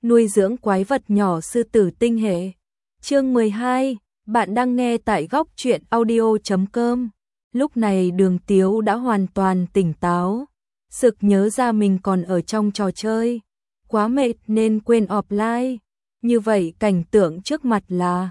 nuôi dưỡng quái vật nhỏ sư tử tinh hệ. Chương 12, bạn đang nghe tại góc truyện audio.com. Lúc này Đường Tiếu đã hoàn toàn tỉnh táo, sực nhớ ra mình còn ở trong trò chơi, quá mệt nên quên offline. Như vậy cảnh tượng trước mặt là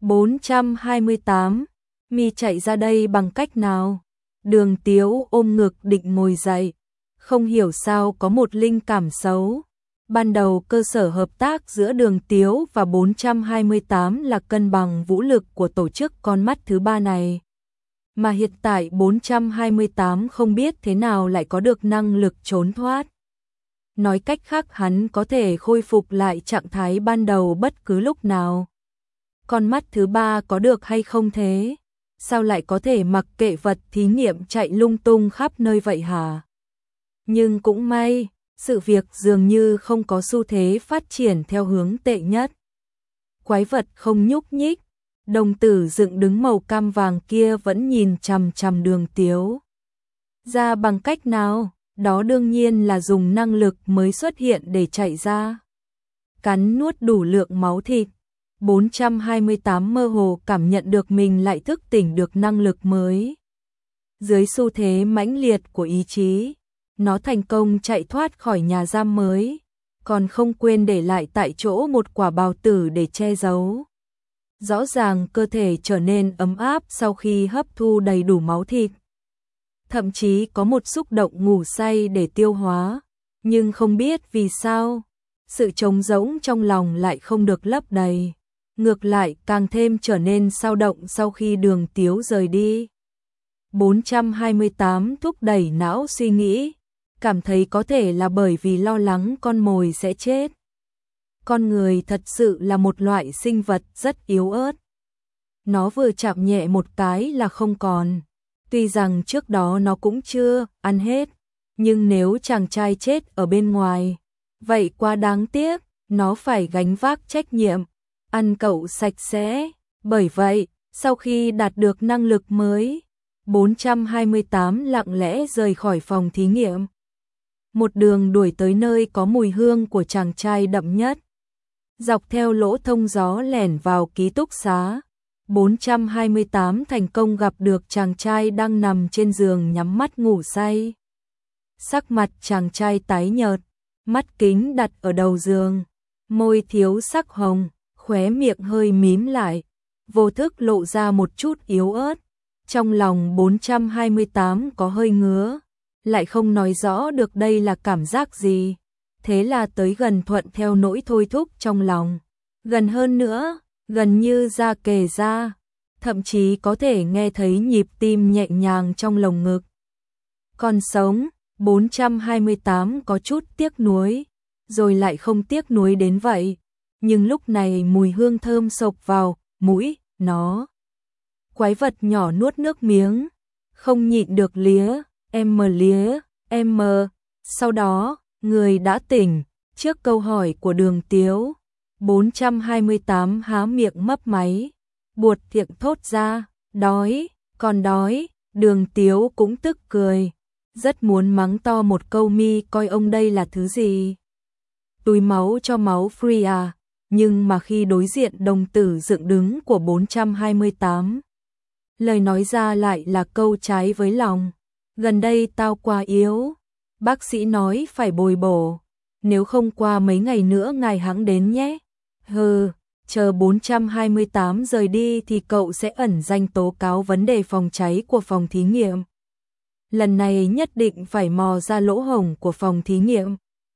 428, mi chạy ra đây bằng cách nào? Đường Tiếu ôm ngực định ngồi dậy, không hiểu sao có một linh cảm xấu. Ban đầu cơ sở hợp tác giữa Đường Tiếu và 428 là cân bằng vũ lực của tổ chức con mắt thứ ba này. Mà hiện tại 428 không biết thế nào lại có được năng lực trốn thoát. Nói cách khác hắn có thể khôi phục lại trạng thái ban đầu bất cứ lúc nào. Con mắt thứ ba có được hay không thế? Sao lại có thể mặc kệ vật thí nghiệm chạy lung tung khắp nơi vậy hả? Nhưng cũng may, sự việc dường như không có xu thế phát triển theo hướng tệ nhất. Quái vật không nhúc nhích, đồng tử dựng đứng màu cam vàng kia vẫn nhìn chằm chằm Đường Tiếu. Ra bằng cách nào? Đó đương nhiên là dùng năng lực mới xuất hiện để chạy ra. Cắn nuốt đủ lượng máu thịt. 428 mơ hồ cảm nhận được mình lại thức tỉnh được năng lực mới. Dưới xu thế mãnh liệt của ý chí, nó thành công chạy thoát khỏi nhà giam mới, còn không quên để lại tại chỗ một quả bào tử để che giấu. Rõ ràng cơ thể trở nên ấm áp sau khi hấp thu đầy đủ máu thịt. Thậm chí có một xúc động ngủ say để tiêu hóa, nhưng không biết vì sao, sự trống rỗng trong lòng lại không được lấp đầy. Ngược lại càng thêm trở nên xao động sau khi Đường Tiếu rời đi. 428 thúc đẩy não suy nghĩ, cảm thấy có thể là bởi vì lo lắng con mồi sẽ chết. Con người thật sự là một loại sinh vật rất yếu ớt. Nó vừa chạm nhẹ một cái là không còn. Tuy rằng trước đó nó cũng chưa ăn hết, nhưng nếu chàng trai chết ở bên ngoài, vậy quá đáng tiếc, nó phải gánh vác trách nhiệm, ăn cậu sạch sẽ. Bởi vậy, sau khi đạt được năng lực mới, 428 lặng lẽ rời khỏi phòng thí nghiệm. Một đường đuổi tới nơi có mùi hương của chàng trai đậm nhất. Dọc theo lỗ thông gió lẻn vào ký túc xá. 428 thành công gặp được chàng trai đang nằm trên giường nhắm mắt ngủ say. Sắc mặt chàng trai tái nhợt, mắt kính đặt ở đầu giường, môi thiếu sắc hồng, khóe miệng hơi mím lại, vô thức lộ ra một chút yếu ớt. Trong lòng 428 có hơi ngứa, lại không nói rõ được đây là cảm giác gì. Thế là tới gần thuận theo nỗi thôi thúc trong lòng. Gần hơn nữa, gần như da kề da, thậm chí có thể nghe thấy nhịp tim nhẹ nhàng trong lồng ngực. Còn sống, 428 có chút tiếc nuối, rồi lại không tiếc nuối đến vậy. Nhưng lúc này mùi hương thơm xộc vào mũi nó. Quái vật nhỏ nuốt nước miếng, không nhịn được lía, em. Sau đó, người đã tỉnh, trước câu hỏi của Đường Tiếu. 428 há miệng mấp máy, buột miệng thốt ra, đói, còn đói. Đường Tiếu cũng tức cười, rất muốn mắng to một câu mi coi ông đây là thứ gì. Túi máu cho máu free à, nhưng mà khi đối diện đồng tử dựng đứng của 428, lời nói ra lại là câu trái với lòng. Gần đây tao quá yếu, bác sĩ nói phải bồi bổ, nếu không qua mấy ngày nữa ngài hẵng đến nhé. Hừ, chờ 428 rời đi thì cậu sẽ ẩn danh tố cáo vấn đề phòng cháy của phòng thí nghiệm. Lần này nhất định phải mò ra lỗ hổng của phòng thí nghiệm.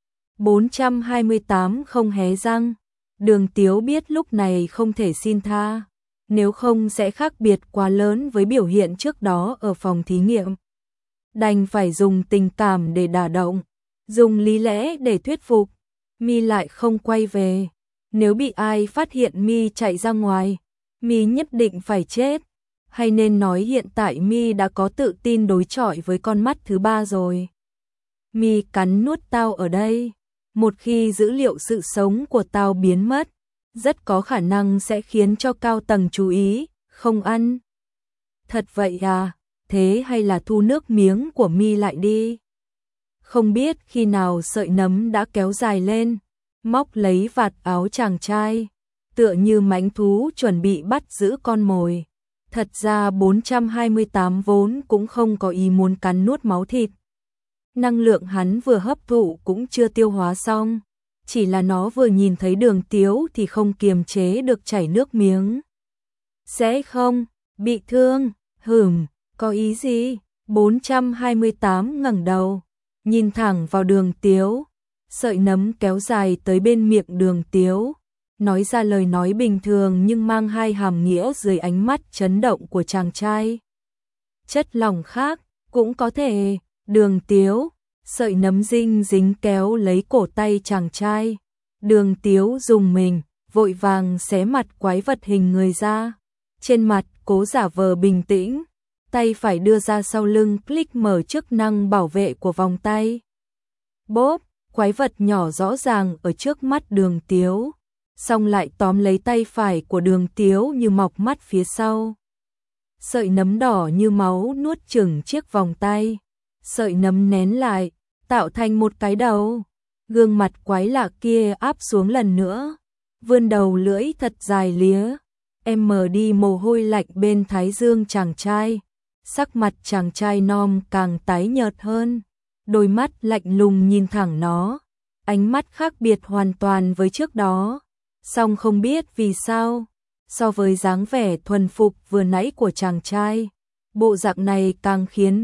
428 không hé răng. Đường Tiếu biết lúc này không thể xin tha, nếu không sẽ khác biệt quá lớn với biểu hiện trước đó ở phòng thí nghiệm. Đành phải dùng tình cảm để đả động, dùng lý lẽ để thuyết phục. Mi lại không quay về. Nếu bị ai phát hiện Mi chạy ra ngoài, Mi nhất định phải chết. Hay nên nói hiện tại Mi đã có tự tin đối chọi với con mắt thứ ba rồi. Mi cắn nuốt tao ở đây. Một khi dữ liệu sự sống của tao biến mất, rất có khả năng sẽ khiến cho cao tầng chú ý, không ăn. Thật vậy à, thế hay là thu nước miếng của Mi lại đi. Không biết khi nào sợi nấm đã kéo dài lên, móc lấy vạt áo chàng trai, tựa như mãnh thú chuẩn bị bắt giữ con mồi. Thật ra 428 vốn cũng không có ý muốn cắn nuốt máu thịt. Năng lượng hắn vừa hấp thụ cũng chưa tiêu hóa xong, chỉ là nó vừa nhìn thấy Đường Tiếu thì không kiềm chế được chảy nước miếng. Sẽ không, bị thương, có ý gì? 428 ngẩng đầu, nhìn thẳng vào Đường Tiếu, sợi nấm kéo dài tới bên miệng Đường Tiếu, nói ra lời nói bình thường nhưng mang hai hàm nghĩa dưới ánh mắt chấn động của chàng trai. Chất lỏng khác, cũng có thể, Đường Tiếu, sợi nấm dinh dính kéo lấy cổ tay chàng trai. Đường Tiếu dùng mình, vội vàng xé mặt quái vật hình người ra. Trên mặt, cố giả vờ bình tĩnh, tay phải đưa ra sau lưng click mở chức năng bảo vệ của vòng tay. Bốp, quái vật nhỏ rõ ràng ở trước mắt Đường Tiếu, xong lại tóm lấy tay phải của Đường Tiếu như mọc mắt phía sau. Sợi nấm đỏ như máu nuốt chửng chiếc vòng tay. Sợi nấm nén lại, tạo thành một cái đầu. Gương mặt quái lạ kia áp xuống lần nữa, vươn đầu lưỡi thật dài lía. Em mở đi mồ hôi lạnh bên thái dương chàng trai. Sắc mặt chàng trai non càng tái nhợt hơn, đôi mắt lạnh lùng nhìn thẳng nó, ánh mắt khác biệt hoàn toàn với trước đó. Song không biết vì sao, so với dáng vẻ thuần phục vừa nãy của chàng trai, bộ dạng này càng khiến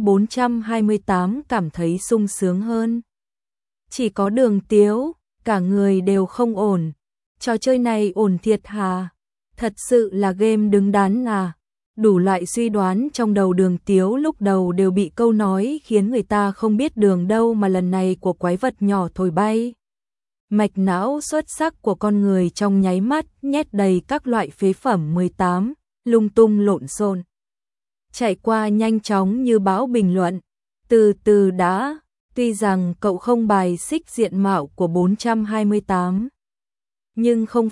428 cảm thấy sung sướng hơn. Chỉ có Đường Tiếu, cả người đều không ổn. Trò chơi này ổn thiệt hà? Thật sự là game đứng đắn à? Đủ loại suy đoán trong đầu Đường Tiếu lúc đầu đều bị câu nói khiến người ta không biết đường đâu mà lần này của quái vật nhỏ thổi bay. Mạch não xuất sắc của con người trong nháy mắt nhét đầy các loại phế phẩm 18, lung tung lộn xộn. Chạy qua nhanh chóng như bão bình luận. Từ từ đã, tuy rằng cậu không bài xích diện mạo của 428. Nhưng không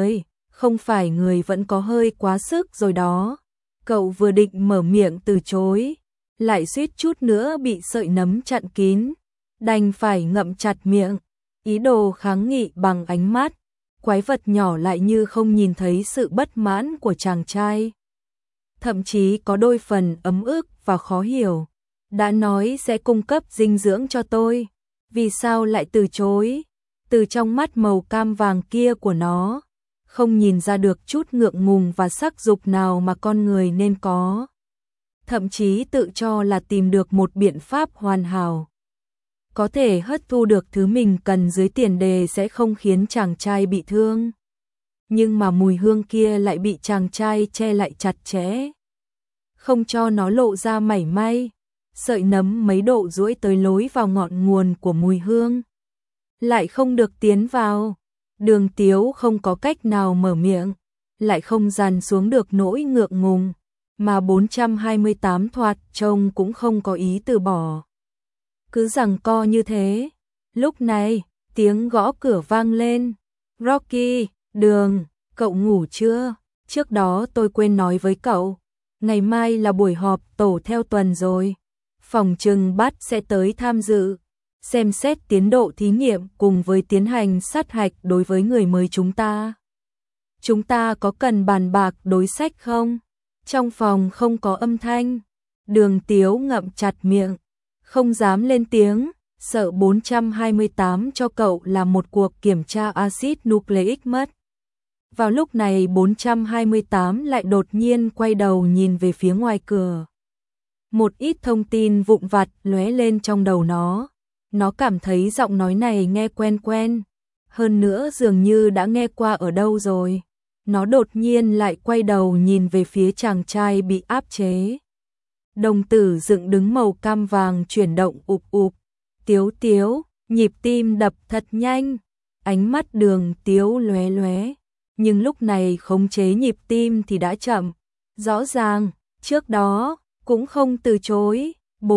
phải người vẫn có hơi quá sức rồi đó. Cậu vừa định mở miệng từ chối, lại suýt chút nữa bị sợi nấm chặn kín, đành phải ngậm chặt miệng, ý đồ kháng nghị bằng ánh mắt. Quái vật nhỏ lại như không nhìn thấy sự bất mãn của chàng trai, thậm chí có đôi phần ấm ức và khó hiểu. Đã nói sẽ cung cấp dinh dưỡng cho tôi, vì sao lại từ chối? Từ trong mắt màu cam vàng kia của nó, không nhìn ra được chút ngượng ngùng và sắc dục nào mà con người nên có. Thậm chí tự cho là tìm được một biện pháp hoàn hảo, có thể hấp thu được thứ mình cần dưới tiền đề sẽ không khiến chàng trai bị thương. Nhưng mà mùi hương kia lại bị chàng trai che lại chặt chẽ, không cho nó lộ ra mảy may. Sợi nấm mấy độ duỗi tới lối vào ngọn nguồn của mùi hương, lại không được tiến vào. Đường Tiếu không có cách nào mở miệng, lại không dằn xuống được nỗi ngượng ngùng, mà 428 thoạt trông cũng không có ý từ bỏ. Cứ giằng co như thế. Lúc này, tiếng gõ cửa vang lên. Rocky, Đường, cậu ngủ chưa? Trước đó tôi quên nói với cậu, ngày mai là buổi họp tổ theo tuần rồi. Phòng trừng bắt sẽ tới tham dự, xem xét tiến độ thí nghiệm cùng với tiến hành sát hạch đối với người mới chúng ta. Chúng ta có cần bàn bạc đối sách không? Trong phòng không có âm thanh. Đường Tiếu ngậm chặt miệng, không dám lên tiếng, sợ 428 cho cậu làm một cuộc kiểm tra axit nucleic mất. Vào lúc này 428 lại đột nhiên quay đầu nhìn về phía ngoài cửa. Một ít thông tin vụn vặt lóe lên trong đầu nó. Nó cảm thấy giọng nói này nghe quen quen, hơn nữa dường như đã nghe qua ở đâu rồi. Nó đột nhiên lại quay đầu nhìn về phía chàng trai bị áp chế. Đồng tử dựng đứng màu cam vàng chuyển động ụp ụp. Tiếu Tiếu, nhịp tim đập thật nhanh. Ánh mắt Đường Tiếu lóe lóe, nhưng lúc này khống chế nhịp tim thì đã chậm. Rõ ràng, trước đó cũng không từ chối.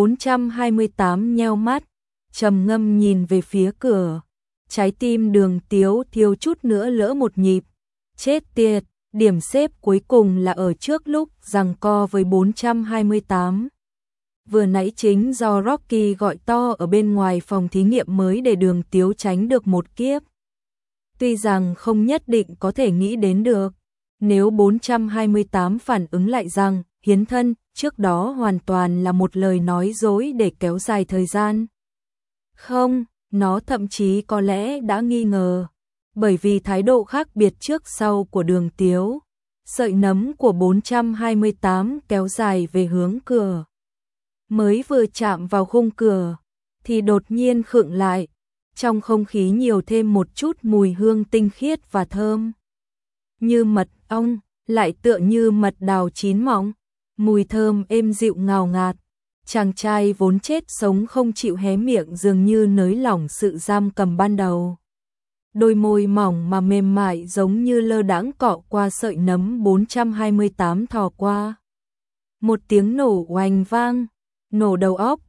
428 nheo mắt, trầm ngâm nhìn về phía cửa. Trái tim Đường Tiếu thiếu chút nữa lỡ một nhịp. Chết tiệt, điểm xếp cuối cùng là ở trước lúc giằng co với 428. Vừa nãy chính do Rocky gọi to ở bên ngoài phòng thí nghiệm mới để Đường Tiếu tránh được một kiếp. Tuy rằng không nhất định có thể nghĩ đến được, nếu 428 phản ứng lại rằng hiến thân trước đó hoàn toàn là một lời nói dối để kéo dài thời gian. Không, nó thậm chí có lẽ đã nghi ngờ, bởi vì thái độ khác biệt trước sau của Đường Tiếu. Sợi nấm của 428 kéo dài về hướng cửa. Mới vừa chạm vào khung cửa, thì đột nhiên khựng lại. Trong không khí nhiều thêm một chút mùi hương tinh khiết và thơm. Như mật ong, lại tựa như mật đào chín mọng. Mùi thơm êm dịu ngào ngạt. Chàng trai vốn chết sống không chịu hé miệng dường như nới lỏng sự giam cầm ban đầu. Đôi môi mỏng mà mềm mại giống như lơ đãng cọ qua sợi nấm 428 thò qua. Một tiếng nổ oanh vang, nổ đầu óc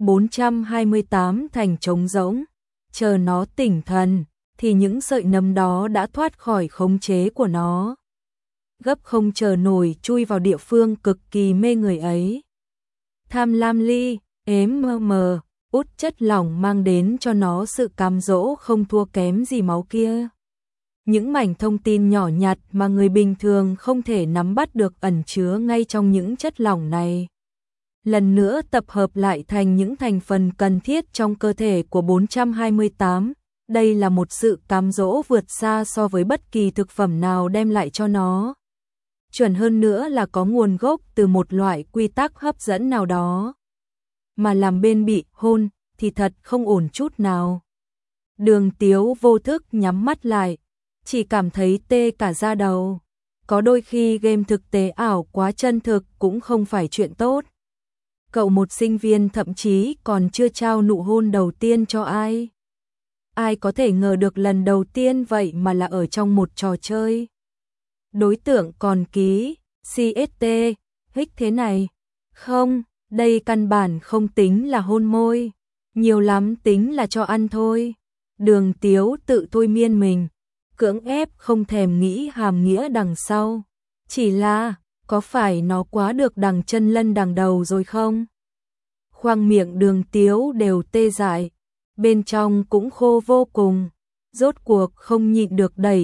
428 thành trống rỗng. Chờ nó tỉnh thần, thì những sợi nấm đó đã thoát khỏi khống chế của nó. Gấp không chờ nổi chui vào địa phương cực kỳ mê người ấy. Tham lam ly, ếm mơ mờ, út chất lỏng mang đến cho nó sự cám dỗ không thua kém gì máu kia. Những mảnh thông tin nhỏ nhặt mà người bình thường không thể nắm bắt được ẩn chứa ngay trong những chất lỏng này. Lần nữa tập hợp lại thành những thành phần cần thiết trong cơ thể của 428. Đây là một sự cám dỗ vượt xa so với bất kỳ thực phẩm nào đem lại cho nó. Chuẩn hơn nữa là có nguồn gốc từ một loại quy tắc hấp dẫn nào đó. Mà làm bên bị hôn thì thật không ổn chút nào. Đường Tiếu vô thức nhắm mắt lại, chỉ cảm thấy tê cả da đầu. Có đôi khi game thực tế ảo quá chân thực cũng không phải chuyện tốt. Cậu một sinh viên thậm chí còn chưa trao nụ hôn đầu tiên cho ai. Ai có thể ngờ được lần đầu tiên vậy mà là ở trong một trò chơi. Đối tượng còn ký, CST, hích thế này. Không, đây căn bản không tính là hôn môi. Nhiều lắm tính là cho ăn thôi. Đường Tiếu tự thôi miên mình, cưỡng ép không thèm nghĩ hàm nghĩa đằng sau. Chỉ là, có phải nó quá được đằng chân lân đằng đầu rồi không? Khoang miệng Đường Tiếu đều tê dại, bên trong cũng khô vô cùng. Rốt cuộc không nhịn được đẩy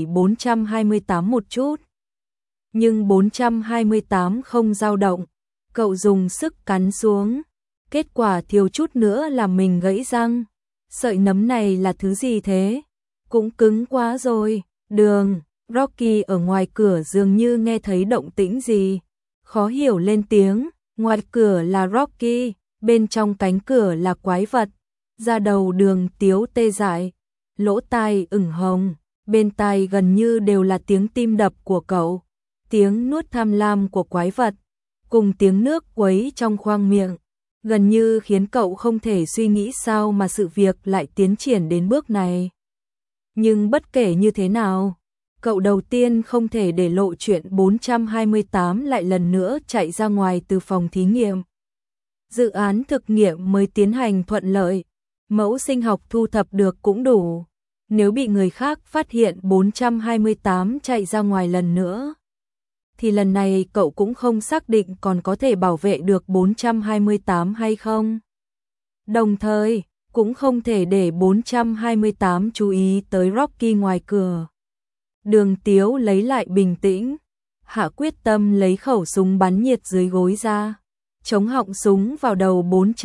428 một chút. Nhưng 428 không dao động, cậu dùng sức cắn xuống. Kết quả thiếu chút nữa là mình gãy răng. Sợi nấm này là thứ gì thế? Cũng cứng quá rồi. Đường, Rocky ở ngoài cửa dường như nghe thấy động tĩnh gì. Khó hiểu lên tiếng, ngoài cửa là Rocky, bên trong cánh cửa là quái vật. Da đầu Đường Tiếu tê dại, lỗ tai ửng hồng, bên tai gần như đều là tiếng tim đập của cậu. Tiếng nuốt tham lam của quái vật, cùng tiếng nước quấy trong khoang miệng, gần như khiến cậu không thể suy nghĩ sao mà sự việc lại tiến triển đến bước này. Nhưng bất kể như thế nào, cậu đầu tiên không thể để lộ chuyện 428 lại lần nữa chạy ra ngoài từ phòng thí nghiệm. Dự án thực nghiệm mới tiến hành thuận lợi, mẫu sinh học thu thập được cũng đủ. Nếu bị người khác phát hiện 428 chạy ra ngoài lần nữa, thì lần này cậu cũng không xác định còn có thể bảo vệ được 428 hay không. Đồng thời, cũng không thể để 428 chú ý tới Rocky ngoài cửa. Đường Tiếu lấy lại bình tĩnh, hạ quyết tâm lấy khẩu súng bắn nhiệt dưới gối ra, chống họng súng vào đầu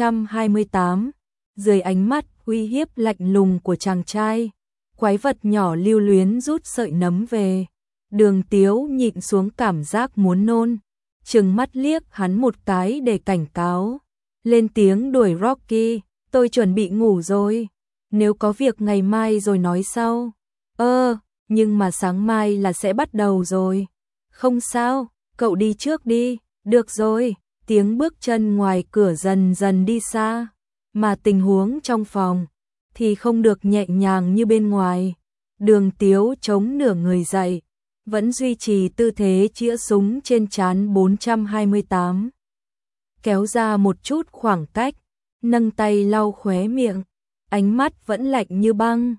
428, dưới ánh mắt uy hiếp lạnh lùng của chàng trai. Quái vật nhỏ lưu luyến rút sợi nấm về. Đường Tiếu nhịn xuống cảm giác muốn nôn, trừng mắt liếc hắn một cái để cảnh cáo. Lên tiếng đuổi Rocky, tôi chuẩn bị ngủ rồi, nếu có việc ngày mai rồi nói sau. Nhưng mà sáng mai là sẽ bắt đầu rồi. Không sao, cậu đi trước đi, được rồi. Tiếng bước chân ngoài cửa dần dần đi xa, mà tình huống trong phòng thì không được nhẹ nhàng như bên ngoài. Đường Tiếu chống nửa người dậy, vẫn duy trì tư thế chĩa súng trên trán 428. Kéo ra một chút khoảng cách, nâng tay lau khóe miệng, ánh mắt vẫn lạnh như băng.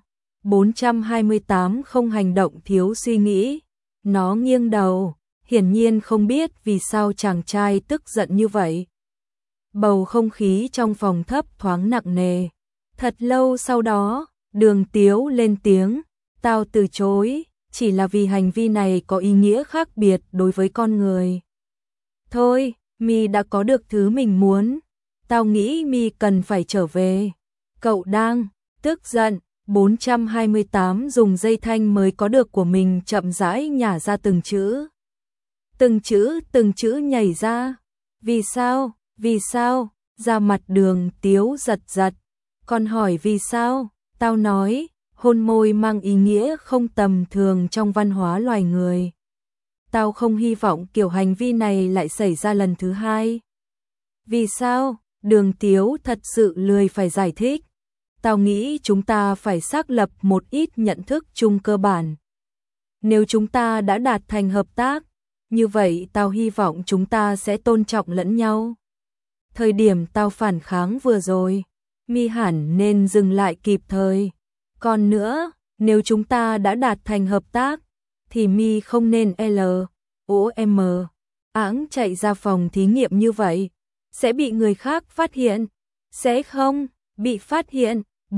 428 không hành động thiếu suy nghĩ, nó nghiêng đầu, hiển nhiên không biết vì sao chàng trai tức giận như vậy. Bầu không khí trong phòng thấp thoáng nặng nề. Thật lâu sau đó, Đường Tiếu lên tiếng, tao từ chối. chỉ là vì hành vi này có ý nghĩa khác biệt đối với con người. Thôi, mi đã có được thứ mình muốn, tao nghĩ mi cần phải trở về. Cậu đang tức giận. 428 dùng dây thanh mới có được của mình chậm rãi nhả ra từng chữ. Từng chữ nhảy ra. Vì sao? Da mặt Đường Tiếu giật giật. Con hỏi vì sao? Tao nói, hôn môi mang ý nghĩa không tầm thường trong văn hóa loài người. Tao không hy vọng kiểu hành vi này lại xảy ra lần thứ hai. Vì sao? Đường Tiếu thật sự lười phải giải thích. Tao nghĩ chúng ta phải xác lập một ít nhận thức chung cơ bản. Nếu chúng ta đã đạt thành hợp tác, như vậy tao hy vọng chúng ta sẽ tôn trọng lẫn nhau. Thời điểm tao phản kháng vừa rồi, mi hẳn nên dừng lại kịp thời. Còn nữa, nếu chúng ta đã đạt thành hợp tác, thì mi không nên LOM ẵng chạy ra phòng thí nghiệm như vậy. Sẽ bị người khác phát hiện. Sẽ không bị phát hiện.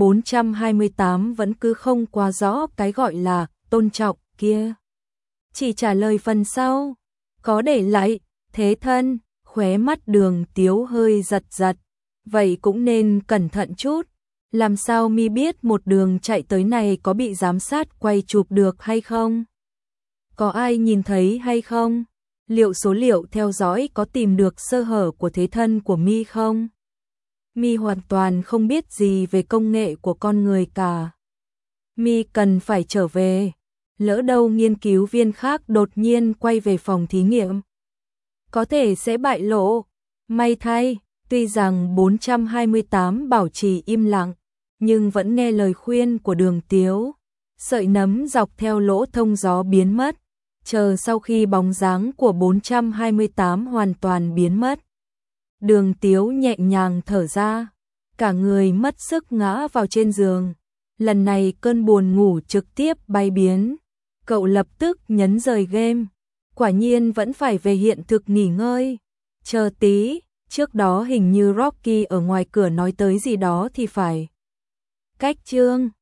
428 vẫn cứ không quá rõ cái gọi là tôn trọng kia. Chỉ trả lời phần sau. Có để lại, thế thân, khóe mắt Đường Tiếu hơi giật giật. Vậy cũng nên cẩn thận chút. Làm sao mi biết một đường chạy tới này có bị giám sát quay chụp được hay không? Có ai nhìn thấy hay không? Liệu số liệu theo dõi có tìm được sơ hở của thế thân của mi không? Mi hoàn toàn không biết gì về công nghệ của con người cả. Mi cần phải trở về. Lỡ đâu nghiên cứu viên khác đột nhiên quay về phòng thí nghiệm, có thể sẽ bại lộ. May thay, tuy rằng 428 bảo trì im lặng, nhưng vẫn nghe lời khuyên của Đường Tiếu. Sợi nấm dọc theo lỗ thông gió biến mất, chờ sau khi bóng dáng của 428 hoàn toàn biến mất. Đường Tiếu nhẹ nhàng thở ra, cả người mất sức ngã vào trên giường. Lần này cơn buồn ngủ trực tiếp bay biến. Cậu lập tức nhấn rời game. Quả nhiên vẫn phải về hiện thực nghỉ ngơi. Chờ tí, trước đó hình như Rocky ở ngoài cửa nói tới gì đó thì phải. Cách chương